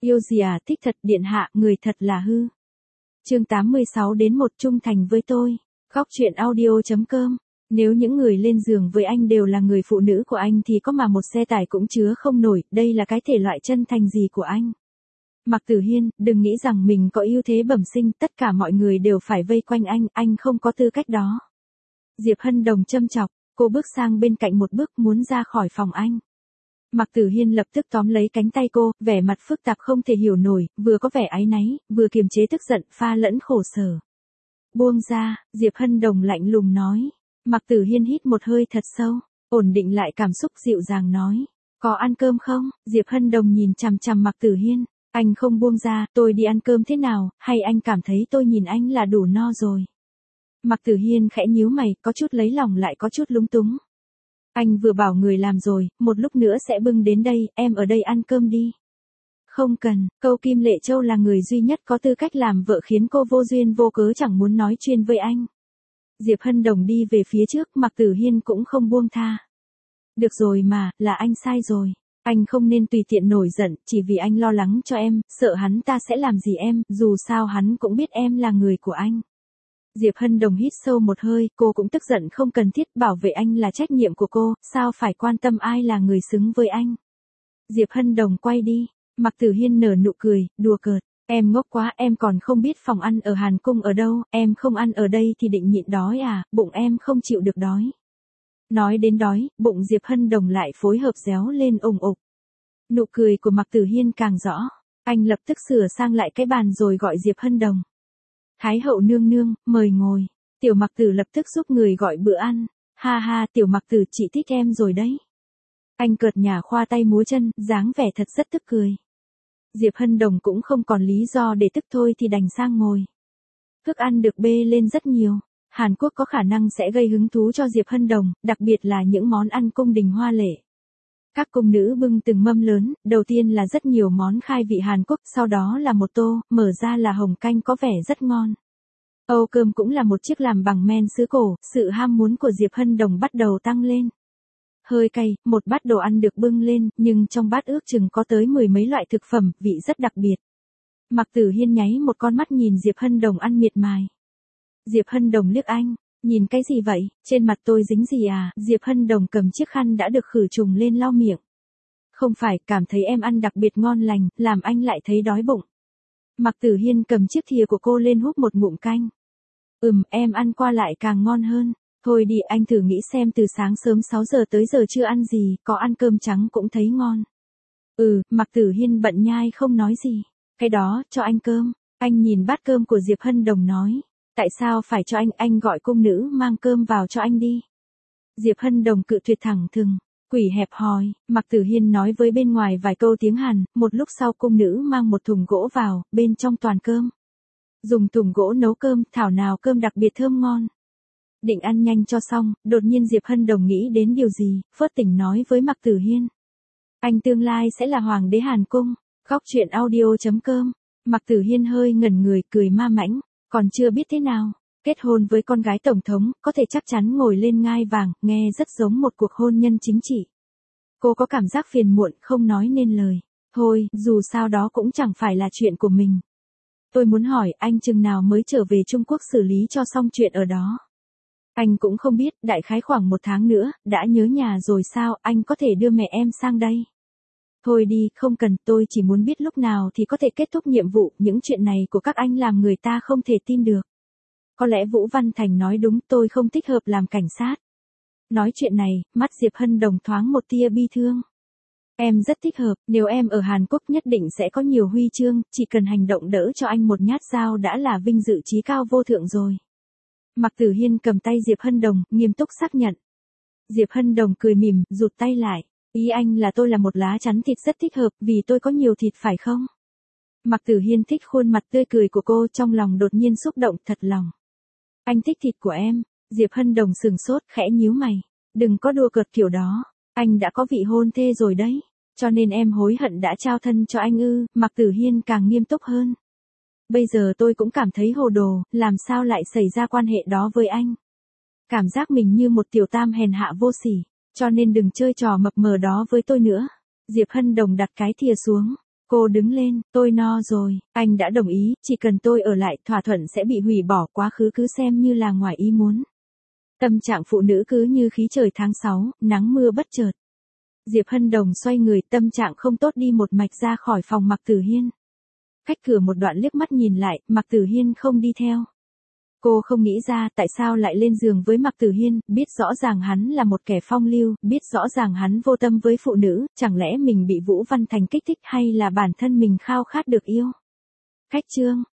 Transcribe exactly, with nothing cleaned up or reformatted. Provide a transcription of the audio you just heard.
Yêu gì à, thích thật điện hạ, người thật là hư. Chương tám mươi sáu đến một trung thành với tôi. Góc truyện audio chấm com. Nếu những người lên giường với anh đều là người phụ nữ của anh thì có mà một xe tải cũng chứa không nổi, đây là cái thể loại chân thành gì của anh. Mạc Tử Hiên, đừng nghĩ rằng mình có ưu thế bẩm sinh, tất cả mọi người đều phải vây quanh anh, anh không có tư cách đó. Diệp Hân Đồng châm chọc, cô bước sang bên cạnh một bước muốn ra khỏi phòng anh. Mạc Tử Hiên lập tức tóm lấy cánh tay cô, vẻ mặt phức tạp không thể hiểu nổi, vừa có vẻ áy náy, vừa kiềm chế tức giận, pha lẫn khổ sở. Buông ra, Diệp Hân Đồng lạnh lùng nói. Mạc Tử Hiên hít một hơi thật sâu, ổn định lại cảm xúc dịu dàng nói. Có ăn cơm không? Diệp Hân Đồng nhìn chằm chằm Mạc Tử Hiên. Anh không buông ra, tôi đi ăn cơm thế nào, hay anh cảm thấy tôi nhìn anh là đủ no rồi? Mạc Tử Hiên khẽ nhíu mày, có chút lấy lòng lại có chút lúng túng. Anh vừa bảo người làm rồi, một lúc nữa sẽ bưng đến đây, em ở đây ăn cơm đi. Không cần, câu Kim Lệ Châu là người duy nhất có tư cách làm vợ khiến cô vô duyên vô cớ chẳng muốn nói chuyện với anh. Diệp Hân Đồng đi về phía trước, Mạc Tử Hiên cũng không buông tha. Được rồi mà, là anh sai rồi. Anh không nên tùy tiện nổi giận, chỉ vì anh lo lắng cho em, sợ hắn ta sẽ làm gì em, dù sao hắn cũng biết em là người của anh. Diệp Hân Đồng hít sâu một hơi, cô cũng tức giận không cần thiết, bảo vệ anh là trách nhiệm của cô, sao phải quan tâm ai là người xứng với anh. Diệp Hân Đồng quay đi, Mạc Tử Hiên nở nụ cười, đùa cợt, em ngốc quá, em còn không biết phòng ăn ở Hàn Cung ở đâu, em không ăn ở đây thì định nhịn đói à, bụng em không chịu được đói. Nói đến đói, bụng Diệp Hân Đồng lại phối hợp réo lên ùng ục. Nụ cười của Mạc Tử Hiên càng rõ, anh lập tức sửa sang lại cái bàn rồi gọi Diệp Hân Đồng. Thái hậu nương nương, mời ngồi. Tiểu Mạc Tử lập tức giúp người gọi bữa ăn. Ha ha, Tiểu Mạc Tử, chị thích em rồi đấy. Anh cợt nhả khoa tay múa chân, dáng vẻ thật rất tức cười. Diệp Hân Đồng cũng không còn lý do để tức thôi thì đành sang ngồi. Thức ăn được bê lên rất nhiều. Hàn Quốc có khả năng sẽ gây hứng thú cho Diệp Hân Đồng, đặc biệt là những món ăn cung đình hoa lệ. Các cung nữ bưng từng mâm lớn, đầu tiên là rất nhiều món khai vị Hàn Quốc, sau đó là một tô, mở ra là hồng canh có vẻ rất ngon. Âu cơm cũng là một chiếc làm bằng men sứ cổ, sự ham muốn của Diệp Hân Đồng bắt đầu tăng lên. Hơi cay, một bát đồ ăn được bưng lên, nhưng trong bát ước chừng có tới mười mấy loại thực phẩm, vị rất đặc biệt. Mạc Tử Hiên nháy một con mắt nhìn Diệp Hân Đồng ăn miệt mài. Diệp Hân Đồng liếc anh, nhìn cái gì vậy, trên mặt tôi dính gì à? Diệp Hân Đồng cầm chiếc khăn đã được khử trùng lên lau miệng. Không phải, cảm thấy em ăn đặc biệt ngon lành, làm anh lại thấy đói bụng. Mạc Tử Hiên cầm chiếc thìa của cô lên húp một ngụm canh. Ừm, em ăn qua lại càng ngon hơn. Thôi đi, anh thử nghĩ xem từ sáng sớm sáu giờ tới giờ chưa ăn gì, có ăn cơm trắng cũng thấy ngon. Ừ, Mạc Tử Hiên bận nhai không nói gì. Cái đó, cho anh cơm. Anh nhìn bát cơm của Diệp Hân Đồng nói. Tại sao phải cho anh, anh gọi cung nữ mang cơm vào cho anh đi. Diệp Hân Đồng cự tuyệt thẳng thừng, quỷ hẹp hòi, Mạc Tử Hiên nói với bên ngoài vài câu tiếng Hàn, một lúc sau cung nữ mang một thùng gỗ vào, bên trong toàn cơm. Dùng thùng gỗ nấu cơm, thảo nào cơm đặc biệt thơm ngon. Định ăn nhanh cho xong, đột nhiên Diệp Hân Đồng nghĩ đến điều gì, phớt tỉnh nói với Mạc Tử Hiên. Anh tương lai sẽ là hoàng đế Hàn Cung, góc truyện audio chấm com. Mạc Tử Hiên hơi ngẩn người, cười ma mãnh. Còn chưa biết thế nào, kết hôn với con gái tổng thống, có thể chắc chắn ngồi lên ngai vàng, nghe rất giống một cuộc hôn nhân chính trị. Cô có cảm giác phiền muộn, không nói nên lời. Thôi, dù sao đó cũng chẳng phải là chuyện của mình. Tôi muốn hỏi anh chừng nào mới trở về Trung Quốc xử lý cho xong chuyện ở đó. Anh cũng không biết, đại khái khoảng một tháng nữa, đã nhớ nhà rồi sao, anh có thể đưa mẹ em sang đây. Thôi đi, không cần, tôi chỉ muốn biết lúc nào thì có thể kết thúc nhiệm vụ, những chuyện này của các anh làm người ta không thể tin được. Có lẽ Vũ Văn Thành nói đúng, tôi không thích hợp làm cảnh sát. Nói chuyện này, mắt Diệp Hân Đồng thoáng một tia bi thương. Em rất thích hợp, nếu em ở Hàn Quốc nhất định sẽ có nhiều huy chương, chỉ cần hành động đỡ cho anh một nhát dao đã là vinh dự chí cao vô thượng rồi. Mạc Tử Hiên cầm tay Diệp Hân Đồng, nghiêm túc xác nhận. Diệp Hân Đồng cười mỉm, rụt tay lại. Ý anh là tôi là một lá chắn thịt rất thích hợp, vì tôi có nhiều thịt phải không? Mạc Tử Hiên thích khuôn mặt tươi cười của cô, trong lòng đột nhiên xúc động, thật lòng. Anh thích thịt của em. Diệp Hân Đồng sừng sốt, khẽ nhíu mày. Đừng có đùa cợt kiểu đó. Anh đã có vị hôn thê rồi đấy. Cho nên em hối hận đã trao thân cho anh ư? Mạc Tử Hiên càng nghiêm túc hơn. Bây giờ tôi cũng cảm thấy hồ đồ, làm sao lại xảy ra quan hệ đó với anh? Cảm giác mình như một tiểu tam hèn hạ vô sỉ. Cho nên đừng chơi trò mập mờ đó với tôi nữa. Diệp Hân Đồng đặt cái thìa xuống. Cô đứng lên, tôi no rồi, anh đã đồng ý, chỉ cần tôi ở lại thỏa thuận sẽ bị hủy bỏ, quá khứ cứ xem như là ngoài ý muốn. Tâm trạng phụ nữ cứ như khí trời tháng sáu, nắng mưa bất chợt. Diệp Hân Đồng xoay người, tâm trạng không tốt đi một mạch ra khỏi phòng Mạc Tử Hiên. Cách cửa một đoạn liếc mắt nhìn lại, Mạc Tử Hiên không đi theo. Cô không nghĩ ra tại sao lại lên giường với Mạc Tử Hiên, biết rõ ràng hắn là một kẻ phong lưu, biết rõ ràng hắn vô tâm với phụ nữ, chẳng lẽ mình bị Vũ Văn Thành kích thích hay là bản thân mình khao khát được yêu. Khách trương,